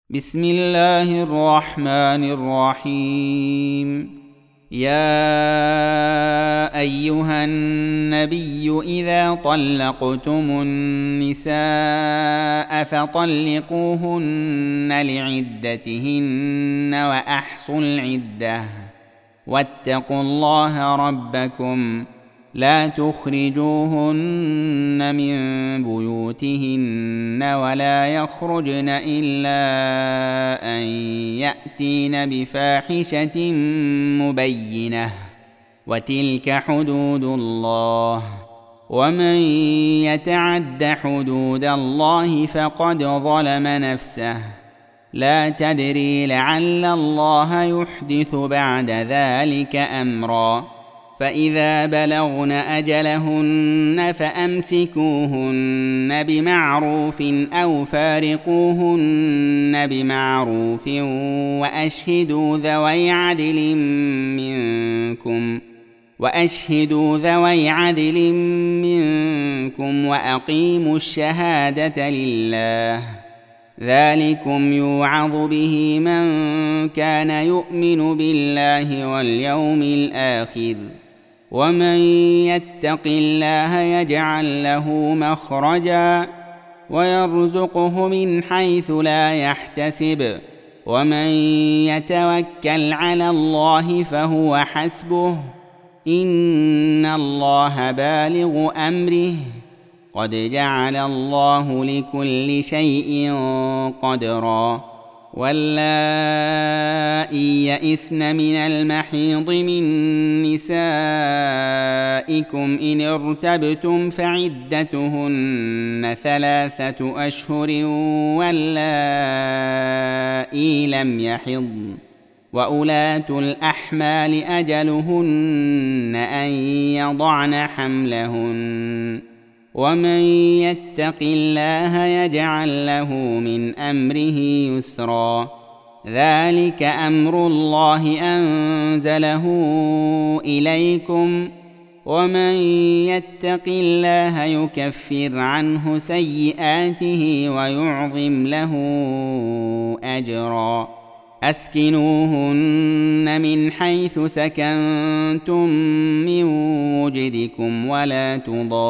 بسم الله الرحمن الرحيم. يا أيها النبي إذا طلقتم النساء فطلقوهن لعدتهن وأحصوا العدة واتقوا الله ربكم لا تخرجوهن من بيوتهن ولا يخرجن إلا أن يأتين بفاحشة مبينة وتلك حدود الله ومن يتعد حدود الله فقد ظلم نفسه لا تدري لعل الله يحدث بعد ذلك أمرا. فإذا بلغن أجلهن فأمسكوهن بمعروف أو فارقوهن بمعروف وأشهدوا ذوي عدل منكم وأقيموا الشهادة لله ذلكم يوعظ به من كان يؤمن بالله واليوم الآخر ومن يتق الله يجعل له مخرجا ويرزقه من حيث لا يحتسب ومن يتوكل على الله فهو حسبه إن الله بالغ أمره قد جعل الله لكل شيء قدرا. واللائي يئسن من المحيض من نسائكم إن ارتبتم فعدتهن 3 أشهر واللائي لم يحضن وأولات الأحمال أجلهن أن يضعن حملهن ومن يتق الله يجعل له من أمره يسرا. ذلك أمر الله أنزله إليكم ومن يتق الله يكفر عنه سيئاته ويعظم له أجرا. أسكنوهن من حيث سكنتم من وجدكم ولا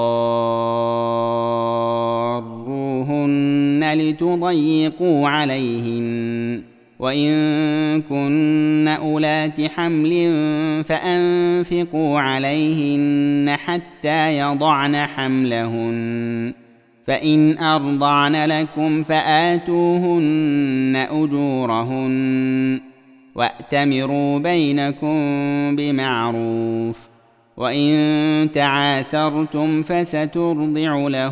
تضاروهن لتضيقوا عليهن وإن كن أولات حمل فأنفقوا عليهن حتى يضعن حملهن فإن أرضعن لكم فآتوهن أجورهن وأتمروا بينكم بمعروف وإن تعاسرتم فسترضع له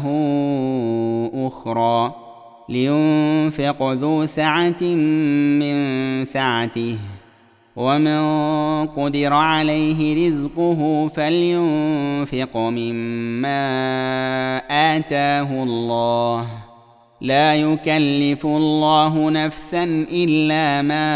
أخرى لينفق ذو سعة من سعته ومن قدر عليه رزقه فلينفق مما آتاه الله لا يكلف الله نفسا إلا ما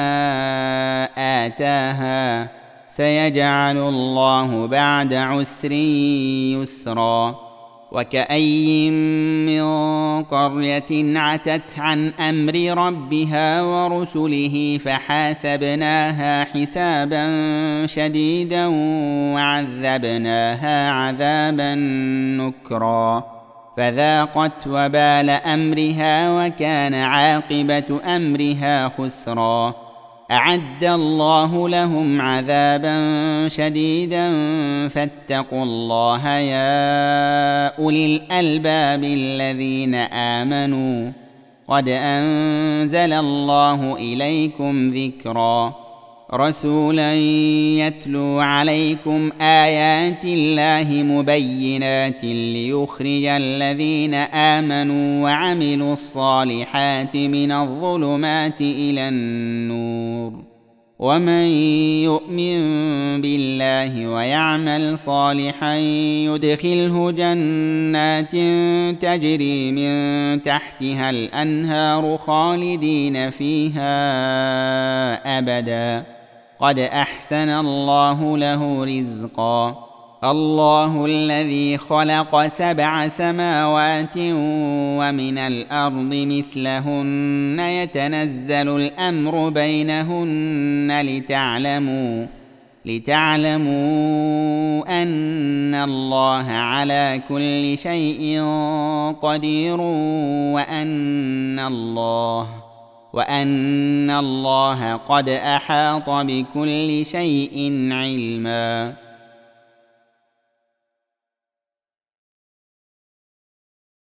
آتاها سيجعل الله بعد عسر يسرا. وكأي من قرية عتت عن أمر ربها ورسله فحاسبناها حسابا شديدا وعذبناها عذابا نكرا فذاقت وبال أمرها وكان عاقبة أمرها خسرا. أعد الله لهم عذابا شديدا فاتقوا الله يا أولي الألباب الذين آمنوا قد أنزل الله إليكم ذكرا. رسولا يتلو عليكم آيات الله مبينات ليخرج الذين آمنوا وعملوا الصالحات من الظلمات إلى النور ومن يؤمن بالله ويعمل صالحا يدخله جنات تجري من تحتها الأنهار خالدين فيها أبدا قد أحسن الله له رزقا. الله الذي خلق 7 سماوات ومن الأرض مثلهن يتنزل الأمر بينهن لتعلموا أن الله على كل شيء قدير وأن الله قد أحاط بكل شيء علما.